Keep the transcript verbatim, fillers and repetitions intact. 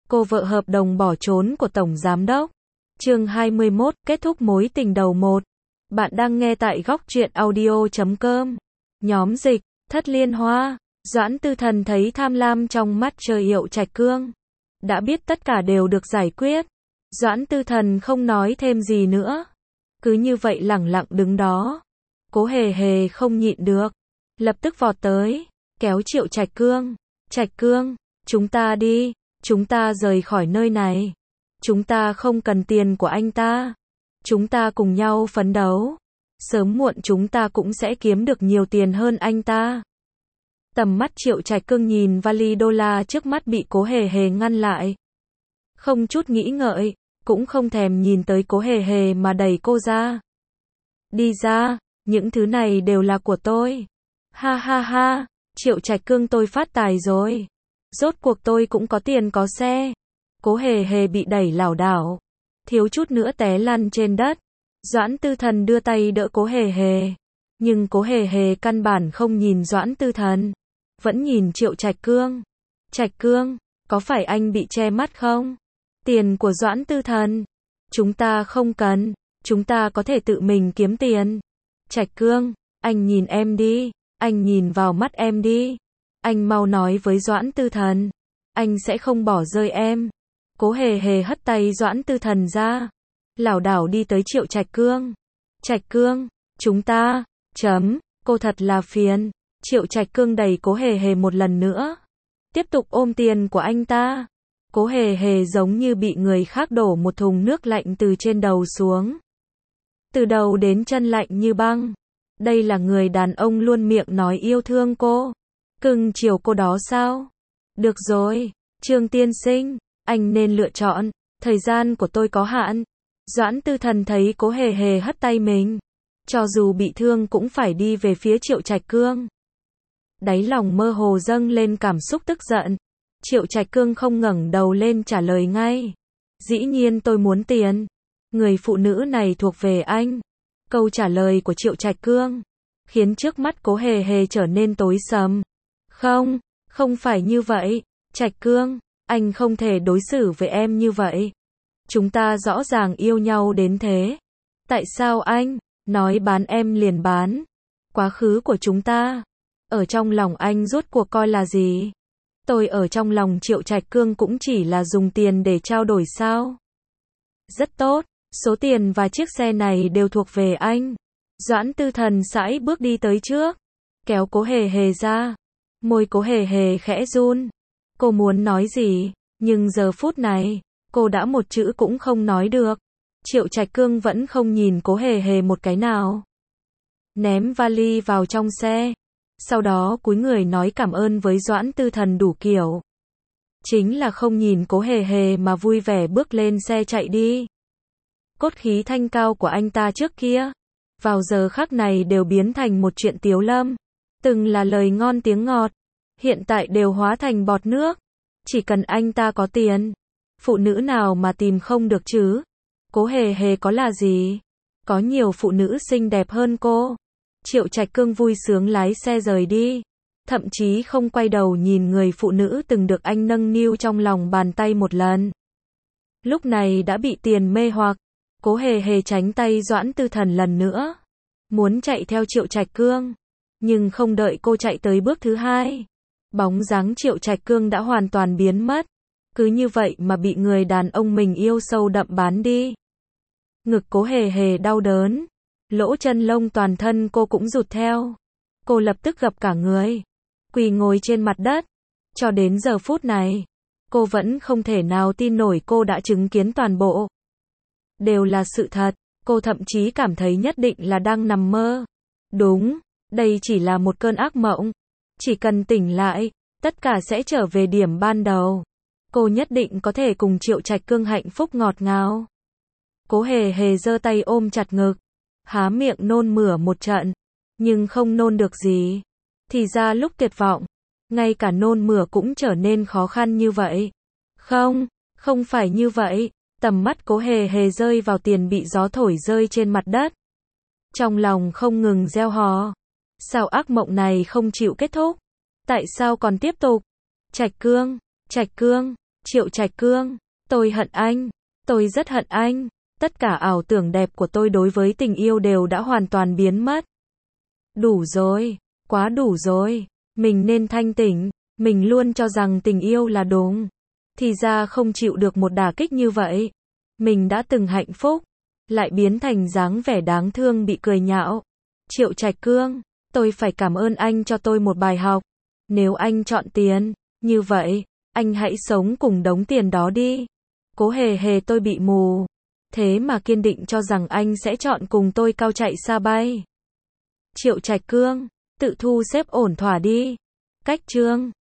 cô vợ hợp đồng bỏ trốn của Tổng Giám Đốc. Chương hai mươi mốt, kết thúc mối tình đầu một. Bạn đang nghe tại góc truyện audio chấm com. Nhóm dịch, Thất Liên Hoa. Doãn Tư Thần thấy tham lam trong mắt Trời Hiệu Trạch Cương. Đã biết tất cả đều được giải quyết. Doãn Tư Thần không nói thêm gì nữa. Cứ như vậy lẳng lặng đứng đó. Cố Hề Hề không nhịn được. Lập tức vọt tới, kéo Triệu Trạch Cương. Trạch Cương, chúng ta đi, chúng ta rời khỏi nơi này. Chúng ta không cần tiền của anh ta. Chúng ta cùng nhau phấn đấu. Sớm muộn chúng ta cũng sẽ kiếm được nhiều tiền hơn anh ta. Tầm mắt Triệu Trạch Cương nhìn vali đô la trước mắt bị Cố Hề Hề ngăn lại. Không chút nghĩ ngợi, cũng không thèm nhìn tới Cố Hề Hề mà đẩy cô ra. Đi ra, những thứ này đều là của tôi. Ha ha ha, Triệu Trạch Cương tôi phát tài rồi. Rốt cuộc tôi cũng có tiền có xe. Cố Hề Hề bị đẩy lảo đảo, thiếu chút nữa té lăn trên đất. Doãn Tư Thần đưa tay đỡ Cố Hề Hề, nhưng Cố Hề Hề căn bản không nhìn Doãn Tư Thần, vẫn nhìn Triệu Trạch Cương. Trạch Cương, có phải anh bị che mắt không? Tiền của Doãn Tư Thần, chúng ta không cần, chúng ta có thể tự mình kiếm tiền. Trạch Cương, anh nhìn em đi, anh nhìn vào mắt em đi. Anh mau nói với Doãn Tư Thần, anh sẽ không bỏ rơi em. Cố Hề Hề hất tay Doãn Tư Thần ra, lảo đảo đi tới Triệu Trạch Cương. Trạch Cương, chúng ta, chấm, cô thật là phiền. Triệu Trạch Cương đẩy Cố Hề Hề một lần nữa, tiếp tục ôm tiền của anh ta. Cố Hề Hề giống như bị người khác đổ một thùng nước lạnh từ trên đầu xuống. Từ đầu đến chân lạnh như băng. Đây là người đàn ông luôn miệng nói yêu thương cô, cưng chiều cô đó sao? Được rồi, Trương tiên sinh, anh nên lựa chọn, thời gian của tôi có hạn. Doãn Tư Thần thấy Cố Hề Hề hất tay mình, cho dù bị thương cũng phải đi về phía Triệu Trạch Cương. Đáy lòng mơ hồ dâng lên cảm xúc tức giận. Triệu Trạch Cương không ngẩng đầu lên trả lời ngay. Dĩ nhiên tôi muốn tiền. Người phụ nữ này thuộc về anh. Câu trả lời của Triệu Trạch Cương khiến trước mắt Cố Hề Hề trở nên tối sầm. Không, không phải như vậy. Trạch Cương, anh không thể đối xử với em như vậy. Chúng ta rõ ràng yêu nhau đến thế. Tại sao anh nói bán em liền bán? Quá khứ của chúng ta, ở trong lòng anh rốt cuộc coi là gì? Tôi ở trong lòng Triệu Trạch Cương cũng chỉ là dùng tiền để trao đổi sao? Rất tốt, số tiền và chiếc xe này đều thuộc về anh. Doãn Tư Thần sải bước đi tới trước, kéo Cố Hề Hề ra. Môi Cố Hề Hề khẽ run. Cô muốn nói gì, nhưng giờ phút này, cô đã một chữ cũng không nói được. Triệu Trạch Cương vẫn không nhìn Cố Hề Hề một cái nào. Ném vali vào trong xe. Sau đó cúi người nói cảm ơn với Doãn Tư Thần đủ kiểu. Chính là không nhìn Cố Hề Hề mà vui vẻ bước lên xe chạy đi. Cốt khí thanh cao của anh ta trước kia, vào giờ khắc này đều biến thành một chuyện tiếu lâm. Từng là lời ngon tiếng ngọt, hiện tại đều hóa thành bọt nước. Chỉ cần anh ta có tiền, phụ nữ nào mà tìm không được chứ? Cố Hề Hề có là gì? Có nhiều phụ nữ xinh đẹp hơn cô. Triệu Trạch Cương vui sướng lái xe rời đi, thậm chí không quay đầu nhìn người phụ nữ từng được anh nâng niu trong lòng bàn tay một lần. Lúc này đã bị tiền mê hoặc, Cố Hề Hề tránh tay Doãn Tư Thần lần nữa, muốn chạy theo Triệu Trạch Cương, nhưng không đợi cô chạy tới bước thứ hai, bóng dáng Triệu Trạch Cương đã hoàn toàn biến mất. Cứ như vậy mà bị người đàn ông mình yêu sâu đậm bán đi. Ngực Cố Hề Hề đau đớn, lỗ chân lông toàn thân cô cũng rụt theo. Cô lập tức gập cả người, quỳ ngồi trên mặt đất. Cho đến giờ phút này, cô vẫn không thể nào tin nổi cô đã chứng kiến toàn bộ đều là sự thật. Cô thậm chí cảm thấy nhất định là đang nằm mơ. Đúng, đây chỉ là một cơn ác mộng. Chỉ cần tỉnh lại, tất cả sẽ trở về điểm ban đầu. Cô nhất định có thể cùng Triệu Trạch Cương hạnh phúc ngọt ngào. Cố Hề Hề giơ tay ôm chặt ngực, há miệng nôn mửa một trận, nhưng không nôn được gì. Thì ra lúc tuyệt vọng, ngay cả nôn mửa cũng trở nên khó khăn như vậy. Không, không phải như vậy. Tầm mắt Cố Hề Hề rơi vào tiền bị gió thổi rơi trên mặt đất. Trong lòng không ngừng reo hò. Sao ác mộng này không chịu kết thúc? Tại sao còn tiếp tục? Trạch Cương, Trạch Cương, Triệu Trạch Cương, tôi hận anh. Tôi rất hận anh. Tất cả ảo tưởng đẹp của tôi đối với tình yêu đều đã hoàn toàn biến mất. Đủ rồi. Quá đủ rồi. Mình nên thanh tỉnh. Mình luôn cho rằng tình yêu là đúng. Thì ra không chịu được một đả kích như vậy. Mình đã từng hạnh phúc. Lại biến thành dáng vẻ đáng thương bị cười nhạo. Triệu Trạch Cương, tôi phải cảm ơn anh cho tôi một bài học. Nếu anh chọn tiền, như vậy, anh hãy sống cùng đống tiền đó đi. Cố hề hề tôi bị mù. Thế mà kiên định cho rằng anh sẽ chọn cùng tôi cao chạy xa bay. Triệu Trạch Cương, tự thu xếp ổn thỏa đi. Cách chương